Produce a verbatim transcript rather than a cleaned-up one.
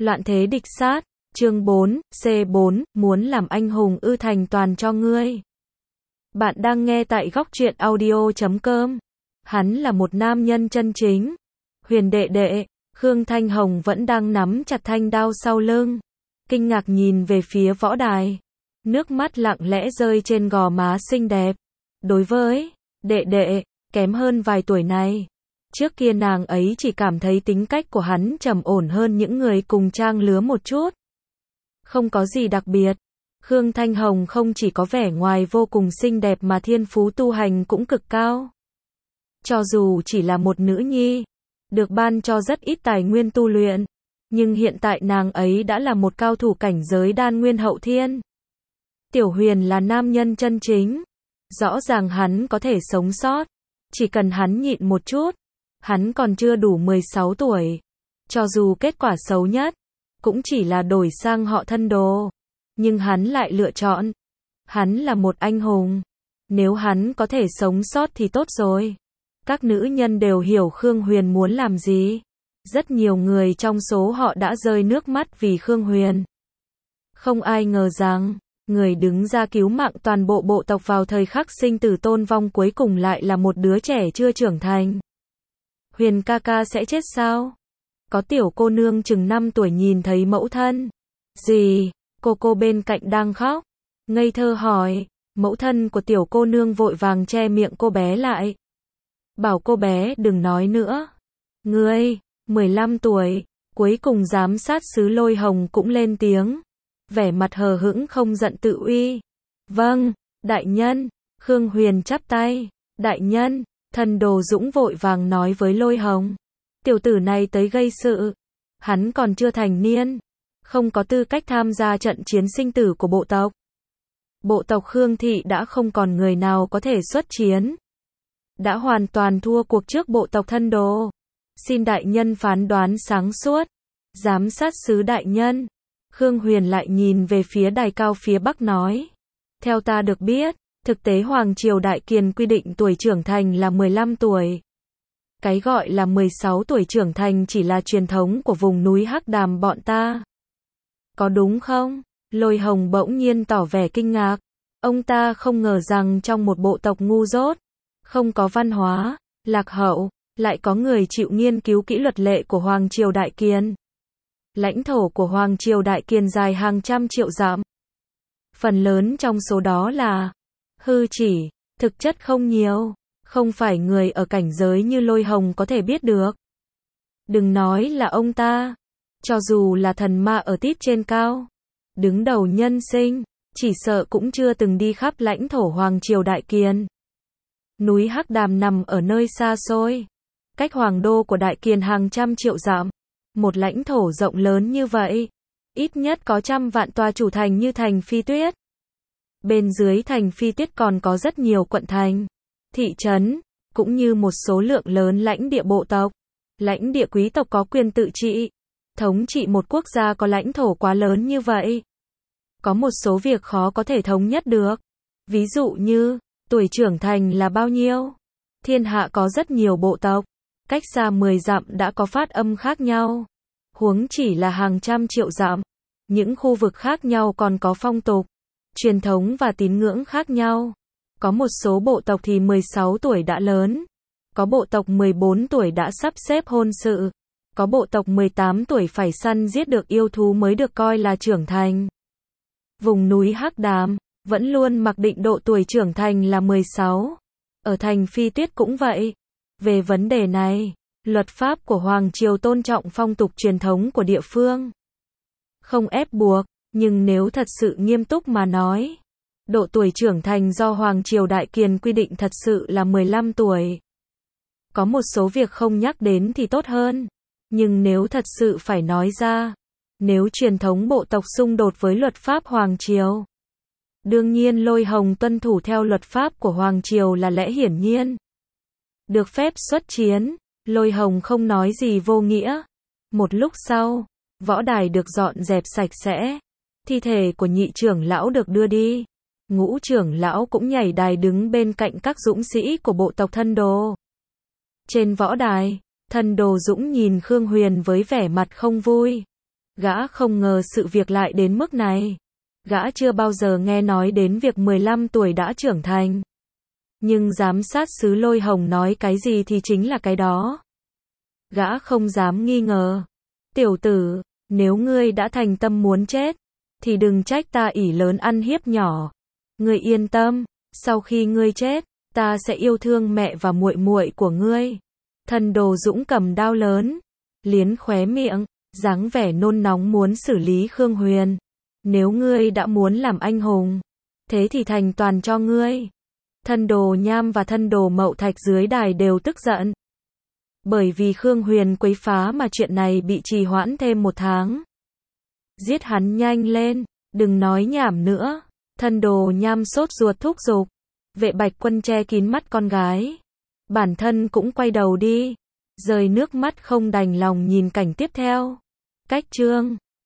Loạn thế địch sát, chương bốn, C bốn, muốn làm anh hùng ư thành toàn cho ngươi. Bạn đang nghe tại góc truyện audio chấm com. Hắn là một nam nhân chân chính. Huyền đệ đệ, Khương Thanh Hồng vẫn đang nắm chặt thanh đao sau lưng. Kinh ngạc nhìn về phía võ đài. Nước mắt lặng lẽ rơi trên gò má xinh đẹp. Đối với đệ đệ, kém hơn vài tuổi này. Trước kia nàng ấy chỉ cảm thấy tính cách của hắn trầm ổn hơn những người cùng trang lứa một chút. Không có gì đặc biệt. Khương Thanh Hồng không chỉ có vẻ ngoài vô cùng xinh đẹp mà thiên phú tu hành cũng cực cao. Cho dù chỉ là một nữ nhi, được ban cho rất ít tài nguyên tu luyện, nhưng hiện tại nàng ấy đã là một cao thủ cảnh giới đan nguyên hậu thiên. Tiểu Huyền là nam nhân chân chính. Rõ ràng hắn có thể sống sót. Chỉ cần hắn nhịn một chút. Hắn còn chưa đủ mười sáu tuổi. Cho dù kết quả xấu nhất, cũng chỉ là đổi sang họ thân đồ. Nhưng hắn lại lựa chọn. Hắn là một anh hùng. Nếu hắn có thể sống sót thì tốt rồi. Các nữ nhân đều hiểu Khương Huyền muốn làm gì. Rất nhiều người trong số họ đã rơi nước mắt vì Khương Huyền. Không ai ngờ rằng, người đứng ra cứu mạng toàn bộ bộ tộc vào thời khắc sinh tử tôn vong cuối cùng lại là một đứa trẻ chưa trưởng thành. Huyền ca ca sẽ chết sao? Có tiểu cô nương chừng năm tuổi nhìn thấy mẫu thân. Gì? Cô cô bên cạnh đang khóc. Ngây thơ hỏi. Mẫu thân của tiểu cô nương vội vàng che miệng cô bé lại. Bảo cô bé đừng nói nữa. Ngươi, mười lăm tuổi, cuối cùng giám sát sứ Lôi Hồng cũng lên tiếng. Vẻ mặt hờ hững không giận tự uy. Vâng, đại nhân. Khương Huyền chắp tay. Đại nhân. Thần Đồ Dũng vội vàng nói với Lôi Hồng. Tiểu tử này tới gây sự. Hắn còn chưa thành niên. Không có tư cách tham gia trận chiến sinh tử của bộ tộc. Bộ tộc Khương Thị đã không còn người nào có thể xuất chiến. Đã hoàn toàn thua cuộc trước bộ tộc Thân Đồ. Xin đại nhân phán đoán sáng suốt. Giám sát sứ đại nhân. Khương Huyền lại nhìn về phía đài cao phía bắc nói. Theo ta được biết, thực tế Hoàng Triều Đại Kiền quy định tuổi trưởng thành là mười lăm tuổi. Cái gọi là mười sáu tuổi trưởng thành chỉ là truyền thống của vùng núi Hắc Đàm bọn ta. Có đúng không? Lôi Hồng bỗng nhiên tỏ vẻ kinh ngạc. Ông ta không ngờ rằng trong một bộ tộc ngu dốt, không có văn hóa, lạc hậu, lại có người chịu nghiên cứu kỹ luật lệ của Hoàng Triều Đại Kiền. Lãnh thổ của Hoàng Triều Đại Kiền dài hàng trăm triệu dặm. Phần lớn trong số đó là hư chỉ, thực chất không nhiều, không phải người ở cảnh giới như Lôi Hồng có thể biết được. Đừng nói là ông ta, cho dù là thần ma ở tít trên cao, đứng đầu nhân sinh, chỉ sợ cũng chưa từng đi khắp lãnh thổ Hoàng Triều Đại Kiền. Núi Hắc Đàm nằm ở nơi xa xôi, cách hoàng đô của Đại Kiền hàng trăm triệu dặm. Một lãnh thổ rộng lớn như vậy, ít nhất có trăm vạn tòa chủ thành như thành Phi Tuyết. Bên dưới thành Phi Tuyết còn có rất nhiều quận thành, thị trấn, cũng như một số lượng lớn lãnh địa bộ tộc. Lãnh địa quý tộc có quyền tự trị. Thống trị một quốc gia có lãnh thổ quá lớn như vậy. Có một số việc khó có thể thống nhất được. Ví dụ như, tuổi trưởng thành là bao nhiêu? Thiên hạ có rất nhiều bộ tộc. Cách xa mười dặm đã có phát âm khác nhau. Huống chỉ là hàng trăm triệu dặm. Những khu vực khác nhau còn có phong tục, truyền thống và tín ngưỡng khác nhau. Có một số bộ tộc thì mười sáu tuổi đã lớn. Có bộ tộc mười bốn tuổi đã sắp xếp hôn sự. Có bộ tộc mười tám tuổi phải săn giết được yêu thú mới được coi là trưởng thành. Vùng núi Hắc Đàm vẫn luôn mặc định độ tuổi trưởng thành là mười sáu. Ở thành Phi Tuyết cũng vậy. Về vấn đề này, luật pháp của Hoàng Triều tôn trọng phong tục truyền thống của địa phương. Không ép buộc, nhưng nếu thật sự nghiêm túc mà nói, độ tuổi trưởng thành do Hoàng Triều Đại Kiền quy định thật sự là mười lăm tuổi. Có một số việc không nhắc đến thì tốt hơn, nhưng nếu thật sự phải nói ra, nếu truyền thống bộ tộc xung đột với luật pháp Hoàng Triều, đương nhiên Lôi Hồng tuân thủ theo luật pháp của Hoàng Triều là lẽ hiển nhiên. Được phép xuất chiến, Lôi Hồng không nói gì vô nghĩa. Một lúc sau, võ đài được dọn dẹp sạch sẽ. Thi thể của nhị trưởng lão được đưa đi. Ngũ trưởng lão cũng nhảy đài đứng bên cạnh các dũng sĩ của bộ tộc Thân Đồ. Trên võ đài, Thân Đồ Dũng nhìn Khương Huyền với vẻ mặt không vui. Gã không ngờ sự việc lại đến mức này. Gã chưa bao giờ nghe nói đến việc mười lăm tuổi đã trưởng thành. Nhưng giám sát xứ Lôi Hồng nói cái gì thì chính là cái đó. Gã không dám nghi ngờ. Tiểu tử, nếu ngươi đã thành tâm muốn chết, thì đừng trách ta ỷ lớn ăn hiếp nhỏ. Ngươi yên tâm, sau khi ngươi chết, ta sẽ yêu thương mẹ và muội muội của ngươi. Thần Đồ Dũng cầm đao lớn, liến khóe miệng, dáng vẻ nôn nóng muốn xử lý Khương Huyền. Nếu ngươi đã muốn làm anh hùng, thế thì thành toàn cho ngươi. Thân Đồ Nham và Thân Đồ Mậu Thạch dưới đài đều tức giận. Bởi vì Khương Huyền quấy phá mà chuyện này bị trì hoãn thêm một tháng. Giết hắn nhanh lên, đừng nói nhảm nữa. Thân Đồ Nham sốt ruột thúc giục. Vệ Bạch Quân che kín mắt con gái. Bản thân cũng quay đầu đi, rơi nước mắt không đành lòng nhìn cảnh tiếp theo. Cách chương